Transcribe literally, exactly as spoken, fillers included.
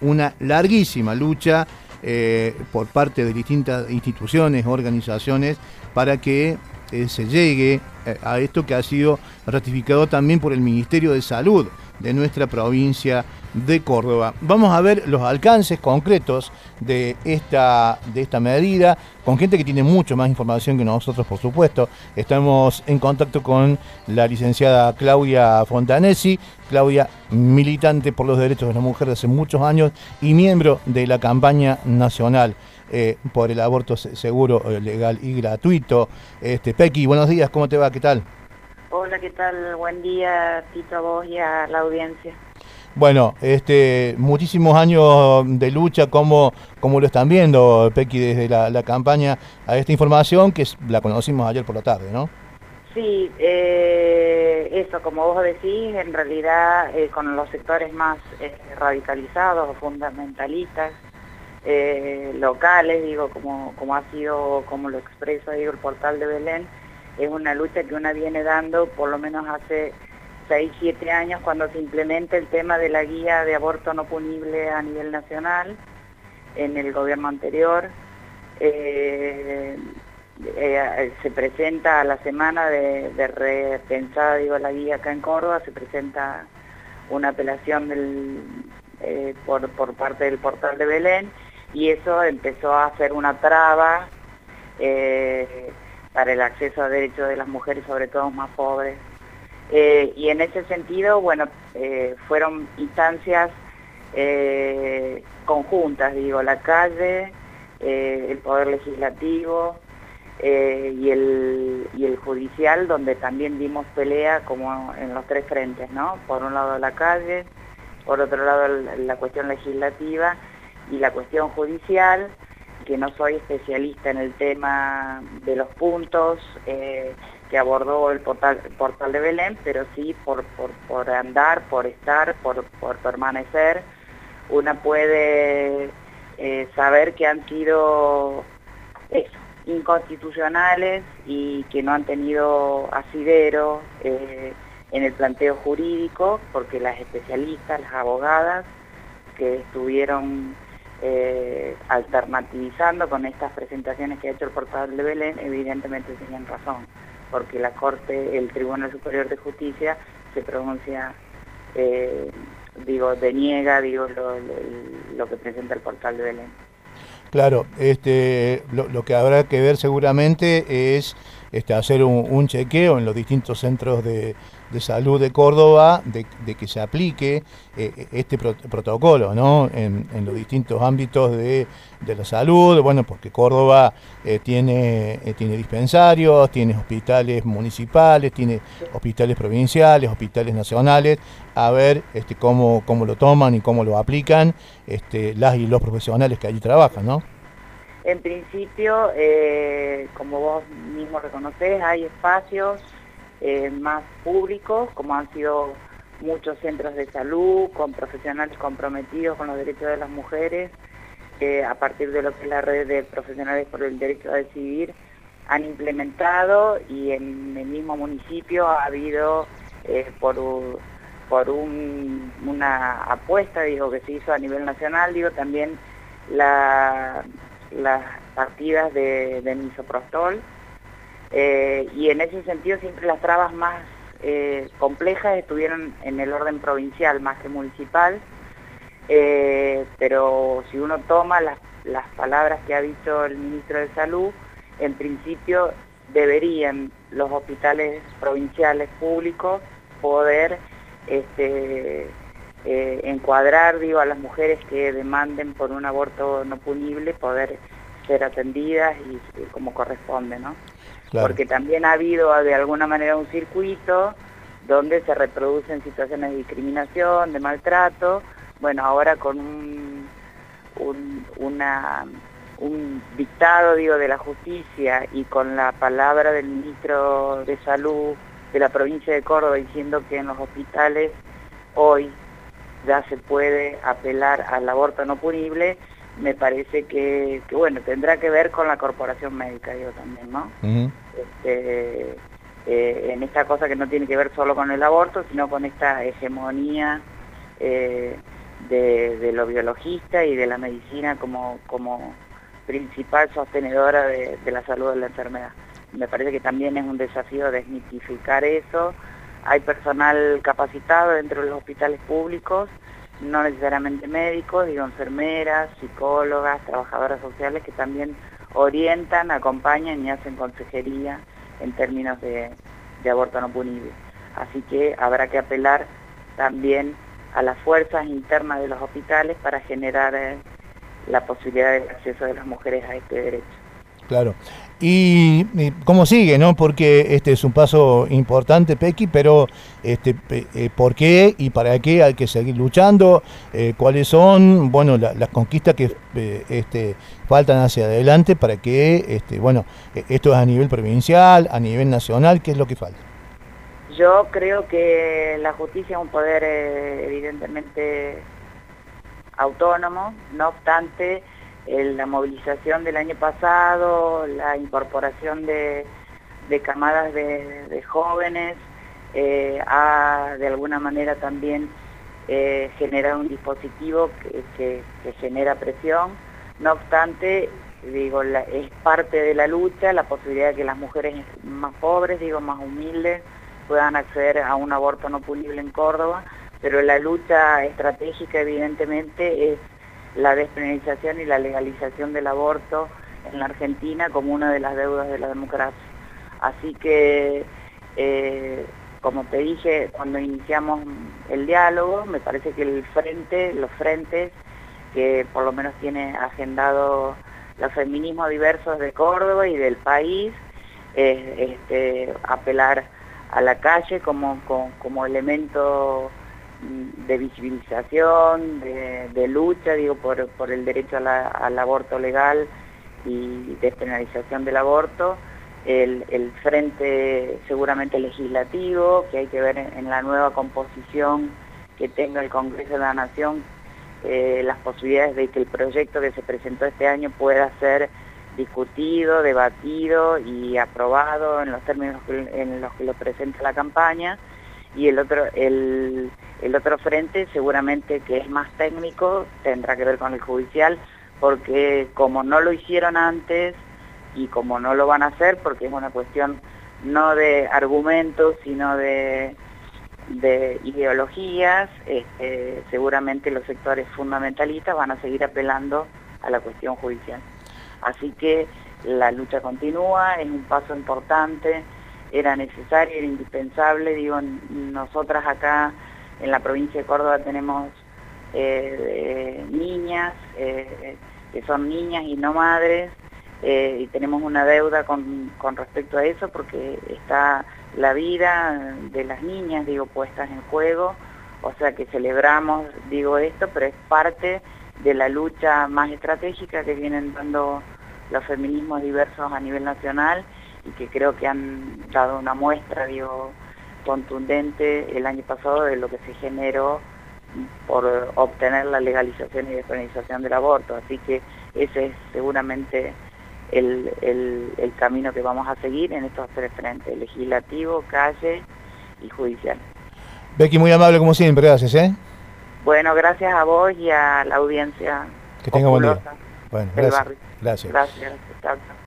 una larguísima lucha eh, por parte de distintas instituciones, organizaciones, para que eh, se llegue eh, a esto que ha sido ratificado también por el Ministerio de Salud de nuestra provincia de Córdoba. Vamos a ver los alcances concretos de esta, de esta medida, con gente que tiene mucho más información que nosotros, por supuesto. Estamos en contacto con la licenciada Claudia Fontanesi. Claudia, militante por los derechos de la mujer de hace muchos años y miembro de la campaña nacional eh, por el aborto seguro, legal y gratuito. Este, Pequi, buenos días, ¿cómo te va? ¿Qué tal? Hola, ¿qué tal? Buen día, Tito, a vos y a la audiencia. Bueno, este, muchísimos años de lucha, ¿cómo, cómo lo están viendo, Pequi, desde la, la campaña a esta información que la conocimos ayer por la tarde, ¿no? Sí, eh, eso, como vos decís, en realidad eh, con los sectores más eh, radicalizados o fundamentalistas, eh, locales, digo, como, como ha sido, como lo expresa, digo, el portal de Belén, es una lucha que una viene dando por lo menos hace seis, siete años, cuando se implementa el tema de la guía de aborto no punible a nivel nacional en el gobierno anterior. Eh, eh, se presenta a la semana de, de repensada, digo, la guía acá en Córdoba, se presenta una apelación del, eh, por, por parte del portal de Belén, y eso empezó a ser una traba eh, para el acceso a derechos de las mujeres, sobre todo más pobres. Eh, y en ese sentido, bueno, eh, fueron instancias eh, conjuntas, digo, la calle, eh, el Poder Legislativo eh, y, el, y el Judicial, donde también dimos pelea como en los tres frentes, ¿no? Por un lado la calle, por otro lado la, la cuestión legislativa y la cuestión judicial, que no soy especialista en el tema de los puntos eh, que abordó el portal, el portal de Belén, pero sí por, por, por andar, por estar, por, por permanecer, una puede eh, saber que han sido eso, inconstitucionales y que no han tenido asidero eh, en el planteo jurídico, porque las especialistas, las abogadas que estuvieron Eh, alternativizando con estas presentaciones que ha hecho el portal de Belén, evidentemente tenían razón, porque la Corte, el Tribunal Superior de Justicia, se pronuncia, eh, digo, deniega, digo, lo, lo, lo que presenta el portal de Belén. Claro, este, lo, lo que habrá que ver seguramente es este, hacer un, un chequeo en los distintos centros de, de salud de Córdoba, de, de que se aplique eh, este pro, protocolo, ¿no? En, en los distintos ámbitos de, de la salud, bueno, porque Córdoba eh, tiene, eh, tiene dispensarios, tiene hospitales municipales, tiene hospitales provinciales, hospitales nacionales, a ver este, cómo, cómo lo toman y cómo lo aplican este, las y los profesionales que allí trabajan, ¿no? En principio, eh, como vos mismo reconocés, hay espacios eh, más públicos, como han sido muchos centros de salud, con profesionales comprometidos con los derechos de las mujeres, eh, a partir de lo que es la red de profesionales por el derecho a decidir, han implementado, y en el mismo municipio ha habido, eh, por, por un, una apuesta, digo, que se hizo a nivel nacional, digo, también la... las partidas de, de misoprostol, eh, y en ese sentido siempre las trabas más eh, complejas estuvieron en el orden provincial más que municipal, eh, pero si uno toma las, las palabras que ha dicho el ministro de Salud, en principio deberían los hospitales provinciales públicos poder este, Eh, encuadrar, digo, a las mujeres que demanden por un aborto no punible, poder ser atendidas y, y como corresponde, ¿no? Claro. Porque también ha habido de alguna manera un circuito donde se reproducen situaciones de discriminación, de maltrato. Bueno, ahora con un, un, una, un dictado, digo, de la justicia y con la palabra del ministro de Salud de la provincia de Córdoba diciendo que en los hospitales hoy ya se puede apelar al aborto no punible, me parece que, que bueno, tendrá que ver con la corporación médica, digo, también, ¿no? Uh-huh. este, eh, en esta cosa que no tiene que ver solo con el aborto, sino con esta hegemonía eh, de, de lo biologista y de la medicina como, como principal sostenedora de, de la salud de la enfermedad. Me parece que también es un desafío desmitificar eso. Hay personal capacitado dentro de los hospitales públicos, no necesariamente médicos, digo enfermeras, psicólogas, trabajadoras sociales que también orientan, acompañan y hacen consejería en términos de, de aborto no punible. Así que habrá que apelar también a las fuerzas internas de los hospitales para generar eh, la posibilidad del acceso de las mujeres a este derecho. Claro. Y, y cómo sigue, ¿no? Porque este es un paso importante, Pequi, pero este, eh, ¿por qué y para qué hay que seguir luchando? Eh, ¿Cuáles son, bueno, la, las conquistas que eh, este, faltan hacia adelante para que, este, bueno, esto es a nivel provincial, a nivel nacional, ¿qué es lo que falta? Yo creo que la justicia es un poder eh, evidentemente autónomo, no obstante, eh, la movilización del año pasado, la incorporación de, de camadas de, de jóvenes, eh, ha de alguna manera también eh, generado un dispositivo que, que, que genera presión. No obstante, digo, la, es parte de la lucha, la posibilidad de que las mujeres más pobres, digo, más humildes, puedan acceder a un aborto no punible en Córdoba, pero la lucha estratégica evidentemente es la despenalización y la legalización del aborto en la Argentina como una de las deudas de la democracia. Así que, eh, como te dije, cuando iniciamos el diálogo, me parece que el frente, los frentes que por lo menos tiene agendado los feminismos diversos de Córdoba y del país, es este, apelar a la calle como, como, como elemento de visibilización, de, de lucha, digo, por, por el derecho a la, al aborto legal y despenalización del aborto, el, el frente seguramente legislativo, que hay que ver en, en la nueva composición que tenga el Congreso de la Nación, eh, las posibilidades de que el proyecto que se presentó este año pueda ser discutido, debatido y aprobado en los términos que, en los que lo presenta la campaña, y el otro, el, el otro frente seguramente que es más técnico, tendrá que ver con el judicial, porque como no lo hicieron antes y como no lo van a hacer, porque es una cuestión no de argumentos, sino de, de ideologías, este, seguramente los sectores fundamentalistas van a seguir apelando a la cuestión judicial. Así que la lucha continúa, es un paso importante, era necesario, era indispensable. Digo, nosotras acá en la provincia de Córdoba tenemos eh, eh, niñas, eh, que son niñas y no madres, eh, y tenemos una deuda con, con respecto a eso porque está la vida de las niñas, digo, puestas en juego, o sea que celebramos, digo esto, pero es parte de la lucha más estratégica que vienen dando los feminismos diversos a nivel nacional y que creo que han dado una muestra, digo, contundente el año pasado de lo que se generó por obtener la legalización y despenalización del aborto. Así que ese es seguramente el, el, el camino que vamos a seguir en estos tres frentes: legislativo, calle y judicial. Becky, muy amable como siempre, gracias, ¿eh? Bueno, gracias a vos y a la audiencia. Que tenga buen día. Bueno, gracias. Gracias. Gracias. Chao, chao.